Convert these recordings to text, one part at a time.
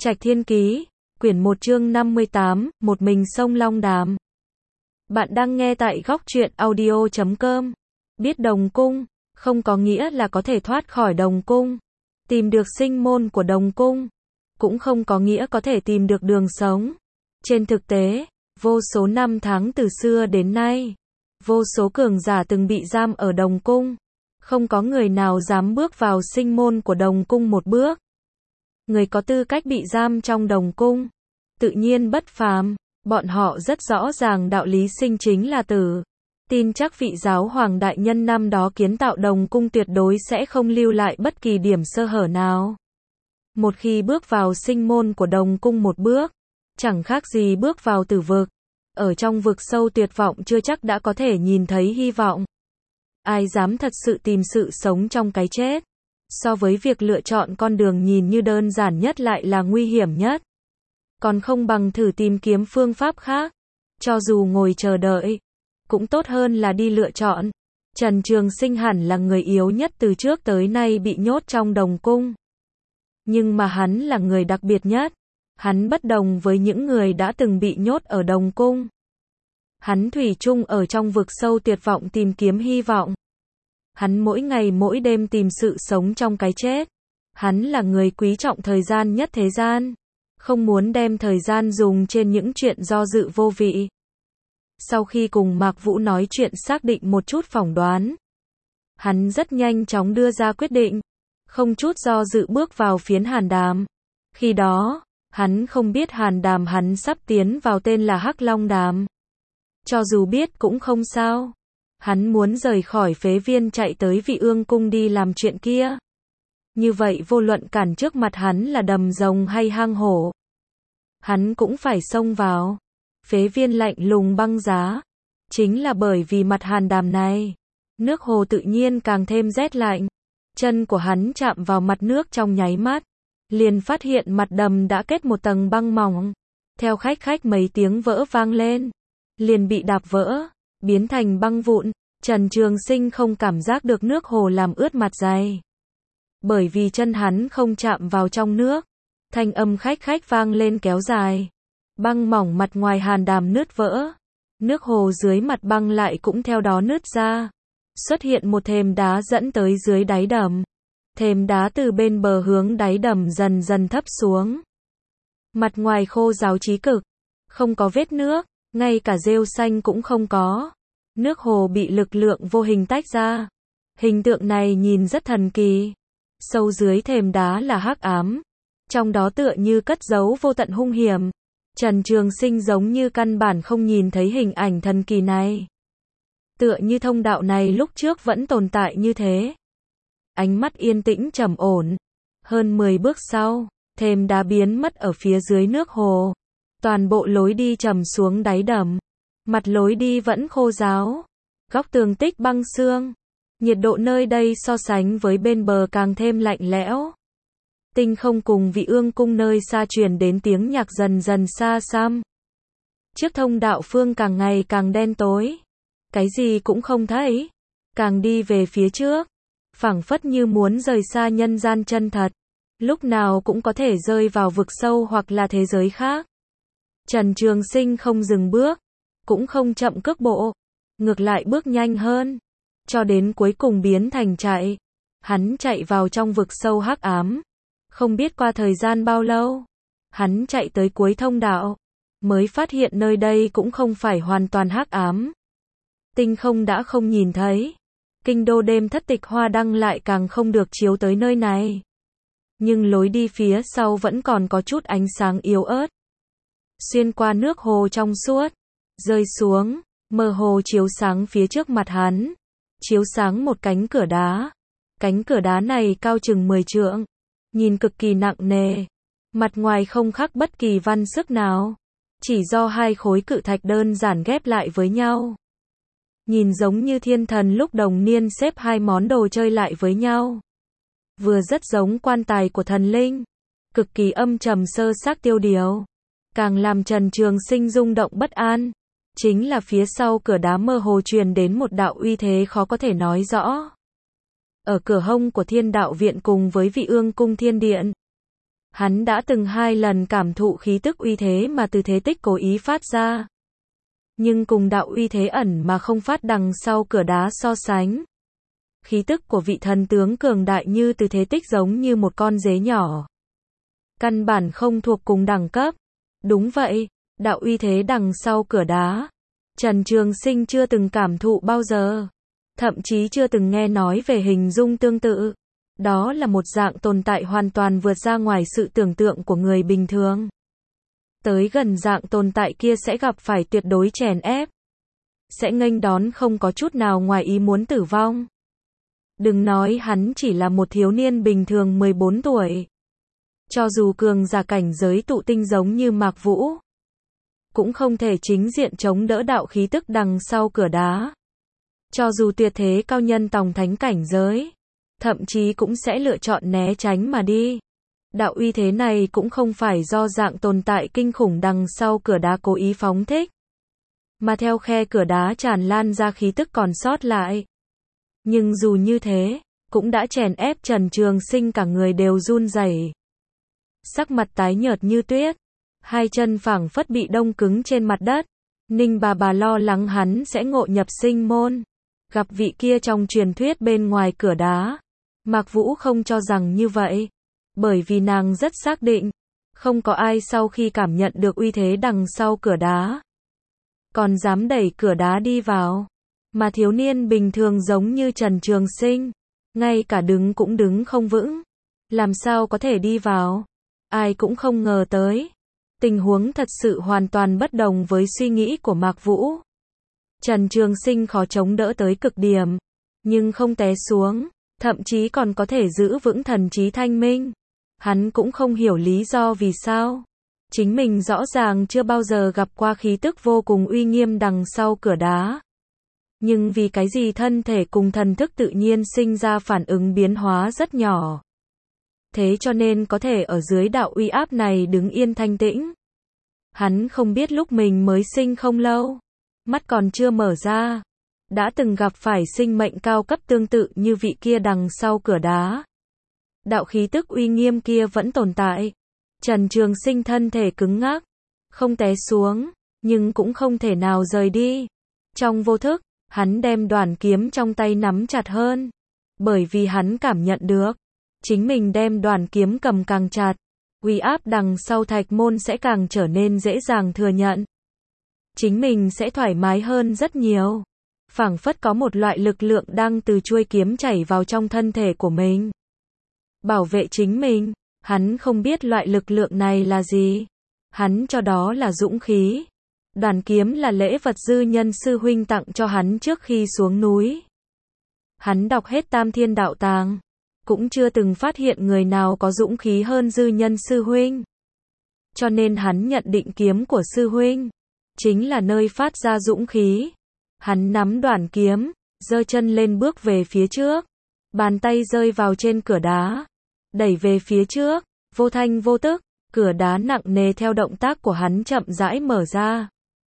Trạch Thiên Ký, quyển 1 chương 58, một mình sông Long Đàm. Bạn đang nghe tại góc truyện audio.com. Biết đồng cung, không có nghĩa là có thể thoát khỏi đồng cung. Tìm được sinh môn của đồng cung, cũng không có nghĩa có thể tìm được đường sống. Trên thực tế, vô số năm tháng từ xưa đến nay, vô số cường giả từng bị giam ở đồng cung. Không có người nào dám bước vào sinh môn của đồng cung một bước. Người có tư cách bị giam trong đồng cung, tự nhiên bất phàm, bọn họ rất rõ ràng đạo lý sinh chính là tử. Tin chắc vị giáo hoàng đại nhân năm đó kiến tạo đồng cung tuyệt đối sẽ không lưu lại bất kỳ điểm sơ hở nào. Một khi bước vào sinh môn của đồng cung một bước, chẳng khác gì bước vào tử vực. Ở trong vực sâu tuyệt vọng chưa chắc đã có thể nhìn thấy hy vọng. Ai dám thật sự tìm sự sống trong cái chết? So với việc lựa chọn con đường nhìn như đơn giản nhất lại là nguy hiểm nhất. Còn không bằng thử tìm kiếm phương pháp khác. Cho dù ngồi chờ đợi, cũng tốt hơn là đi lựa chọn. Trần Trường Sinh hẳn là người yếu nhất từ trước tới nay bị nhốt trong đồng cung. Nhưng mà hắn là người đặc biệt nhất. Hắn bất đồng với những người đã từng bị nhốt ở đồng cung. Hắn thủy chung ở trong vực sâu tuyệt vọng tìm kiếm hy vọng. Hắn mỗi ngày mỗi đêm tìm sự sống trong cái chết. Hắn là người quý trọng thời gian nhất thế gian. Không muốn đem thời gian dùng trên những chuyện do dự vô vị. Sau khi cùng Mạc Vũ nói chuyện xác định một chút phỏng đoán, hắn rất nhanh chóng đưa ra quyết định. Không chút do dự bước vào phiến Hàn Đàm. Khi đó, hắn không biết Hàn Đàm hắn sắp tiến vào tên là Hắc Long Đàm. Cho dù biết cũng không sao. Hắn muốn rời khỏi phế viên chạy tới Vị Ương cung đi làm chuyện kia. Như vậy vô luận cản trước mặt hắn là đầm rồng hay hang hổ, hắn cũng phải xông vào. Phế viên lạnh lùng băng giá. Chính là bởi vì mặt Hàn Đàm này, nước hồ tự nhiên càng thêm rét lạnh. Chân của hắn chạm vào mặt nước trong nháy mắt, liền phát hiện mặt đầm đã kết một tầng băng mỏng. Theo khách mấy tiếng vỡ vang lên, liền bị đạp vỡ, biến thành băng vụn. Trần Trường Sinh không cảm giác được nước hồ làm ướt mặt dày. Bởi vì chân hắn không chạm vào trong nước. Thanh âm khách vang lên kéo dài. Băng mỏng mặt ngoài Hàn Đàm nứt vỡ. Nước hồ dưới mặt băng lại cũng theo đó nứt ra. Xuất hiện một thềm đá dẫn tới dưới đáy đầm. Thềm đá từ bên bờ hướng đáy đầm dần dần thấp xuống. Mặt ngoài khô ráo chí cực. Không có vết nước, ngay cả rêu xanh cũng không có. Nước hồ bị lực lượng vô hình tách ra. Hình tượng này nhìn rất thần kỳ. Sâu dưới thềm đá là hắc ám. Trong đó tựa như cất giấu vô tận hung hiểm. Trần Trường Sinh giống như căn bản không nhìn thấy hình ảnh thần kỳ này. Tựa như thông đạo này lúc trước vẫn tồn tại như thế. Ánh mắt yên tĩnh trầm ổn. Hơn 10 bước sau, thềm đá biến mất ở phía dưới nước hồ. Toàn bộ lối đi trầm xuống đáy đầm. Mặt lối đi vẫn khô ráo. Góc tường tích băng xương. Nhiệt độ nơi đây so sánh với bên bờ càng thêm lạnh lẽo. Tinh không cùng Vị Ương cung nơi xa truyền đến tiếng nhạc dần dần xa xăm. Chiếc thông đạo phương càng ngày càng đen tối. Cái gì cũng không thấy. Càng đi về phía trước, phảng phất như muốn rời xa nhân gian chân thật. Lúc nào cũng có thể rơi vào vực sâu hoặc là thế giới khác. Trần Trường Sinh không dừng bước, cũng không chậm cước bộ, ngược lại bước nhanh hơn, cho đến cuối cùng biến thành chạy. Hắn chạy vào trong vực sâu hắc ám. Không biết qua thời gian bao lâu, hắn chạy tới cuối thông đạo, mới phát hiện nơi đây cũng không phải hoàn toàn hắc ám. Tinh không đã không nhìn thấy. Kinh đô đêm thất tịch hoa đăng lại càng không được chiếu tới nơi này. Nhưng lối đi phía sau vẫn còn có chút ánh sáng yếu ớt. Xuyên qua nước hồ trong suốt, rơi xuống, mơ hồ chiếu sáng phía trước mặt hắn. Chiếu sáng một cánh cửa đá. Cánh cửa đá này cao chừng 10 trượng. Nhìn cực kỳ nặng nề. Mặt ngoài không khắc bất kỳ văn sức nào. Chỉ do hai khối cự thạch đơn giản ghép lại với nhau. Nhìn giống như thiên thần lúc đồng niên xếp hai món đồ chơi lại với nhau. Vừa rất giống quan tài của thần linh. Cực kỳ âm trầm sơ xác tiêu điều. Càng làm Trần Trường Sinh rung động bất an. Chính là phía sau cửa đá mơ hồ truyền đến một đạo uy thế khó có thể nói rõ. Ở cửa hông của Thiên Đạo Viện cùng với Vị Ương cung Thiên Điện, Hắn đã từng 2 lần cảm thụ khí tức uy thế mà từ thế tích cố ý phát ra. Nhưng cùng đạo uy thế ẩn mà không phát đằng sau cửa đá so sánh. Khí tức của vị thần tướng cường đại như từ thế tích giống như một con dế nhỏ. Căn bản không thuộc cùng đẳng cấp. Đúng vậy, đạo uy thế đằng sau cửa đá. Trần Trường Sinh chưa từng cảm thụ bao giờ. Thậm chí chưa từng nghe nói về hình dung tương tự. Đó là một dạng tồn tại hoàn toàn vượt ra ngoài sự tưởng tượng của người bình thường. Tới gần dạng tồn tại kia sẽ gặp phải tuyệt đối chèn ép. Sẽ nghênh đón không có chút nào ngoài ý muốn tử vong. Đừng nói hắn chỉ là một thiếu niên bình thường 14 tuổi. Cho dù cường giả cảnh giới tụ tinh giống như Mạc Vũ, cũng không thể chính diện chống đỡ đạo khí tức đằng sau cửa đá. Cho dù tuyệt thế cao nhân tòng thánh cảnh giới, thậm chí cũng sẽ lựa chọn né tránh mà đi. Đạo uy thế này cũng không phải do dạng tồn tại kinh khủng đằng sau cửa đá cố ý phóng thích, mà theo khe cửa đá tràn lan ra khí tức còn sót lại. Nhưng dù như thế, cũng đã chèn ép Trần Trường Sinh cả người đều run rẩy. Sắc mặt tái nhợt như tuyết, hai chân phảng phất bị đông cứng trên mặt đất. Ninh bà lo lắng hắn sẽ ngộ nhập sinh môn, gặp vị kia trong truyền thuyết bên ngoài cửa đá. Mạc Vũ không cho rằng như vậy, bởi vì nàng rất xác định, không có ai sau khi cảm nhận được uy thế đằng sau cửa đá, còn dám đẩy cửa đá đi vào. Mà thiếu niên bình thường giống như Trần Trường Sinh, ngay cả đứng cũng đứng không vững, làm sao có thể đi vào. Ai cũng không ngờ tới. Tình huống thật sự hoàn toàn bất đồng với suy nghĩ của Mạc Vũ. Trần Trường Sinh khó chống đỡ tới cực điểm, nhưng không té xuống, thậm chí còn có thể giữ vững thần trí thanh minh. Hắn cũng không hiểu lý do vì sao. Chính mình rõ ràng chưa bao giờ gặp qua khí tức vô cùng uy nghiêm đằng sau cửa đá. Nhưng vì cái gì thân thể cùng thần thức tự nhiên sinh ra phản ứng biến hóa rất nhỏ. Thế cho nên có thể ở dưới đạo uy áp này đứng yên thanh tĩnh. Hắn không biết lúc mình mới sinh không lâu, mắt còn chưa mở ra, đã từng gặp phải sinh mệnh cao cấp tương tự như vị kia đằng sau cửa đá. Đạo khí tức uy nghiêm kia vẫn tồn tại. Trần Trường Sinh thân thể cứng ngắc, không té xuống, nhưng cũng không thể nào rời đi. Trong vô thức, hắn đem đoàn kiếm trong tay nắm chặt hơn, bởi vì hắn cảm nhận được, chính mình đem đoàn kiếm cầm càng chặt, uy áp đằng sau thạch môn sẽ càng trở nên dễ dàng thừa nhận. Chính mình sẽ thoải mái hơn rất nhiều. Phảng phất có một loại lực lượng đang từ chuôi kiếm chảy vào trong thân thể của mình, bảo vệ chính mình. Hắn không biết loại lực lượng này là gì. Hắn cho đó là dũng khí. Đoàn kiếm là lễ vật dư nhân sư huynh tặng cho hắn trước khi xuống núi. Hắn đọc hết Tam Thiên Đạo Tàng, cũng chưa từng phát hiện người nào có dũng khí hơn dư nhân sư huynh. Cho nên hắn nhận định kiếm của sư huynh chính là nơi phát ra dũng khí. Hắn nắm đoàn kiếm, giơ chân lên bước về phía trước, bàn tay rơi vào trên cửa đá, đẩy về phía trước, vô thanh vô tức, cửa đá nặng nề theo động tác của hắn chậm rãi mở ra.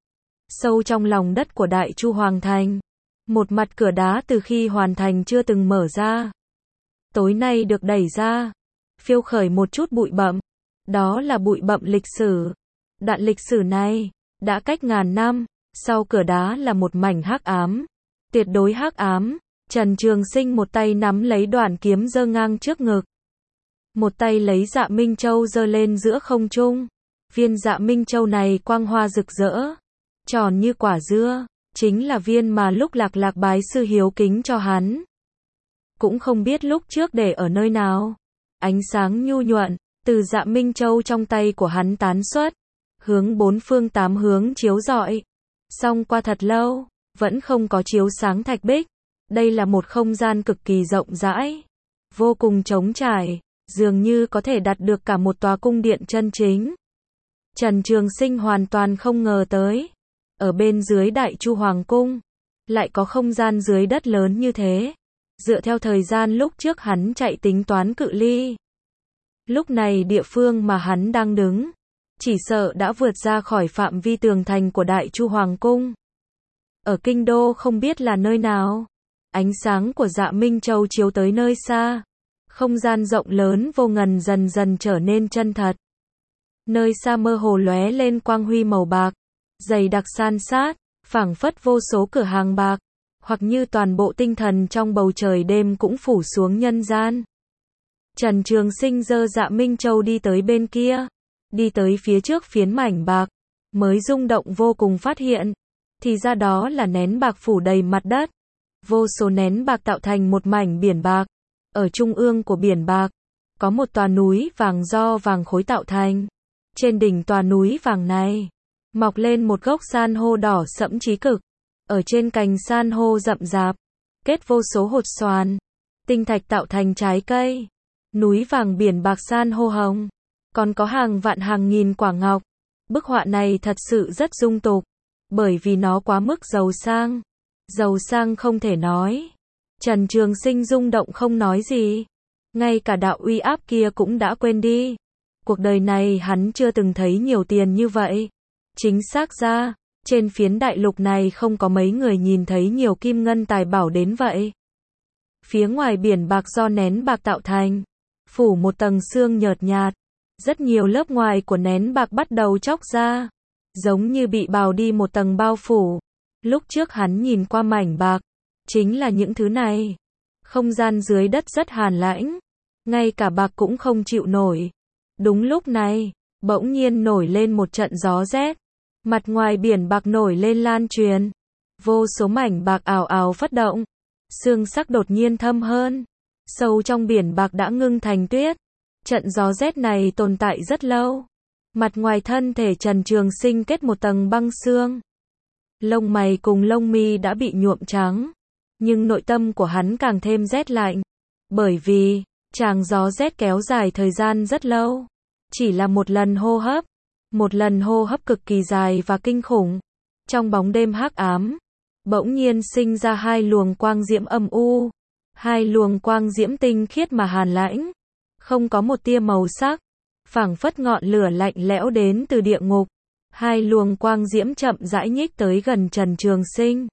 Sâu trong lòng đất của Đại Chu Hoàng Thành, một mặt cửa đá từ khi hoàn thành chưa từng mở ra, tối nay được đẩy ra, phiêu khởi một chút bụi bặm. Đó là bụi bặm lịch sử. Đoạn lịch sử này đã cách ngàn năm. Sau cửa đá là một mảnh hắc ám, tuyệt đối hắc ám. Trần Trường Sinh một tay nắm lấy đoàn kiếm giơ ngang trước ngực, một tay lấy Dạ Minh Châu giơ lên giữa không trung. Viên Dạ Minh Châu này quang hoa rực rỡ, tròn như quả dưa, chính là viên mà lúc Lạc bái sư hiếu kính cho hắn. Cũng không biết lúc trước để ở nơi nào. Ánh sáng nhu nhuận từ Dạ Minh Châu trong tay của hắn tán xuất, hướng bốn phương tám hướng chiếu rọi. Song qua thật lâu, vẫn không có chiếu sáng thạch bích. Đây là một không gian cực kỳ rộng rãi, vô cùng trống trải, dường như có thể đặt được cả một tòa cung điện chân chính. Trần Trường Sinh hoàn toàn không ngờ tới, ở bên dưới Đại Chu Hoàng Cung, lại có không gian dưới đất lớn như thế. Dựa theo thời gian lúc trước hắn chạy tính toán cự ly, lúc này địa phương mà hắn đang đứng, chỉ sợ đã vượt ra khỏi phạm vi tường thành của Đại Chu Hoàng Cung. Ở kinh đô không biết là nơi nào, ánh sáng của Dạ Minh Châu chiếu tới nơi xa, Không gian rộng lớn vô ngần dần dần trở nên chân thật. Nơi xa mơ hồ lóe lên quang huy màu bạc, dày đặc san sát, phảng phất vô số cửa hàng bạc, hoặc như toàn bộ tinh thần trong bầu trời đêm cũng phủ xuống nhân gian. Trần Trường Sinh giơ Dạ Minh Châu đi tới bên kia, đi tới phía trước phiến mảnh bạc, mới rung động vô cùng phát hiện, thì ra đó là nén bạc phủ đầy mặt đất. Vô số nén bạc tạo thành một mảnh biển bạc. Ở trung ương của biển bạc, có một tòa núi vàng do vàng khối tạo thành. Trên đỉnh tòa núi vàng này, mọc lên một gốc san hô đỏ sẫm chí cực. Ở trên cành san hô rậm rạp, kết vô số hột xoàn, tinh thạch tạo thành trái cây. Núi vàng biển bạc san hô hồng, còn có hàng vạn hàng nghìn quả ngọc. Bức họa này thật sự rất dung tục, bởi vì nó quá mức giàu sang. Giàu sang không thể nói. Trần Trường Sinh rung động không nói gì. Ngay cả đạo uy áp kia cũng đã quên đi. Cuộc đời này hắn chưa từng thấy nhiều tiền như vậy. Chính xác ra, trên phiến đại lục này không có mấy người nhìn thấy nhiều kim ngân tài bảo đến vậy. Phía ngoài biển bạc do nén bạc tạo thành, phủ một tầng sương nhợt nhạt. Rất nhiều lớp ngoài của nén bạc bắt đầu chóc ra, giống như bị bào đi một tầng bao phủ. Lúc trước hắn nhìn qua mảnh bạc, chính là những thứ này. Không gian dưới đất rất hàn lãnh, ngay cả bạc cũng không chịu nổi. Đúng lúc này, bỗng nhiên nổi lên một trận gió rét. Mặt ngoài biển bạc nổi lên lan truyền, vô số mảnh bạc ào ào phất động. Sương sắc đột nhiên thâm hơn, sâu trong biển bạc đã ngưng thành tuyết. Trận gió rét này tồn tại rất lâu. Mặt ngoài thân thể Trần Trường Sinh kết một tầng băng sương. Lông mày cùng lông mi đã bị nhuộm trắng, nhưng nội tâm của hắn càng thêm rét lạnh, bởi vì tràng gió rét kéo dài thời gian rất lâu, chỉ là một lần hô hấp cực kỳ dài và kinh khủng. Trong bóng đêm hắc ám, bỗng nhiên sinh ra hai luồng quang diễm âm u, hai luồng quang diễm tinh khiết mà hàn lãnh, không có một tia màu sắc, phảng phất ngọn lửa lạnh lẽo đến từ địa ngục. Hai luồng quang diễm chậm rãi nhích tới gần Trần Trường Sinh.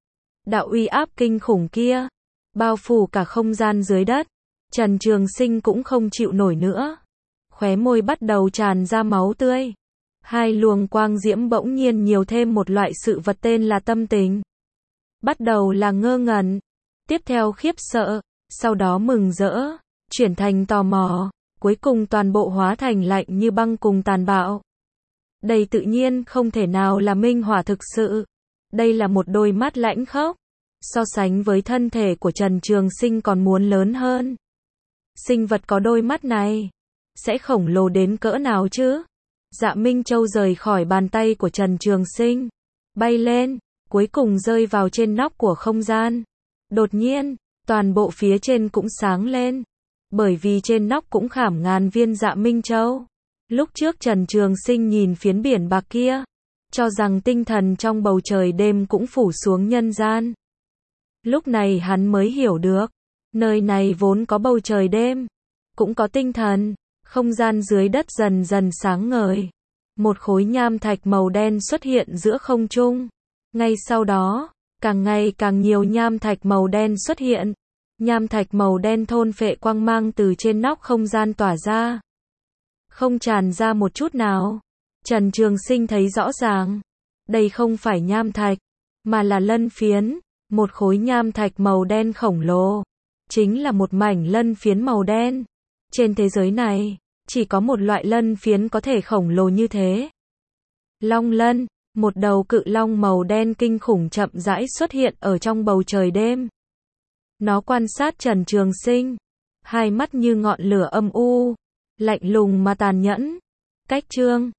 Đạo uy áp kinh khủng kia, bao phủ cả không gian dưới đất. Trần Trường Sinh cũng không chịu nổi nữa. Khóe môi bắt đầu tràn ra máu tươi. Hai luồng quang diễm bỗng nhiên nhiều thêm một loại sự vật tên là tâm tình. Bắt đầu là ngơ ngẩn, tiếp theo khiếp sợ, sau đó mừng rỡ, chuyển thành tò mò, cuối cùng toàn bộ hóa thành lạnh như băng cùng tàn bạo. Đây tự nhiên không thể nào là minh hỏa thực sự. Đây là một đôi mắt lãnh khốc. So sánh với thân thể của Trần Trường Sinh còn muốn lớn hơn. Sinh vật có đôi mắt này sẽ khổng lồ đến cỡ nào chứ? Dạ Minh Châu rời khỏi bàn tay của Trần Trường Sinh, bay lên, cuối cùng rơi vào trên nóc của không gian. Đột nhiên, toàn bộ phía trên cũng sáng lên, bởi vì trên nóc cũng khảm ngàn viên Dạ Minh Châu. Lúc trước Trần Trường Sinh nhìn phiến biển bạc kia, cho rằng tinh thần trong bầu trời đêm cũng phủ xuống nhân gian. Lúc này hắn mới hiểu được, nơi này vốn có bầu trời đêm, cũng có tinh thần. Không gian dưới đất dần dần sáng ngời. Một khối nham thạch màu đen xuất hiện giữa không trung. Ngay sau đó, càng ngày càng nhiều nham thạch màu đen xuất hiện. Nham thạch màu đen thôn phệ quang mang từ trên nóc không gian tỏa ra, không tràn ra một chút nào. Trần Trường Sinh thấy rõ ràng, đây không phải nham thạch, mà là lân phiến. Một khối nham thạch màu đen khổng lồ, chính là một mảnh lân phiến màu đen. Trên thế giới này, chỉ có một loại lân phiến có thể khổng lồ như thế. Long lân, một đầu cự long màu đen kinh khủng chậm rãi xuất hiện ở trong bầu trời đêm. Nó quan sát Trần Trường Sinh, hai mắt như ngọn lửa âm u, lạnh lùng mà tàn nhẫn. Cách chương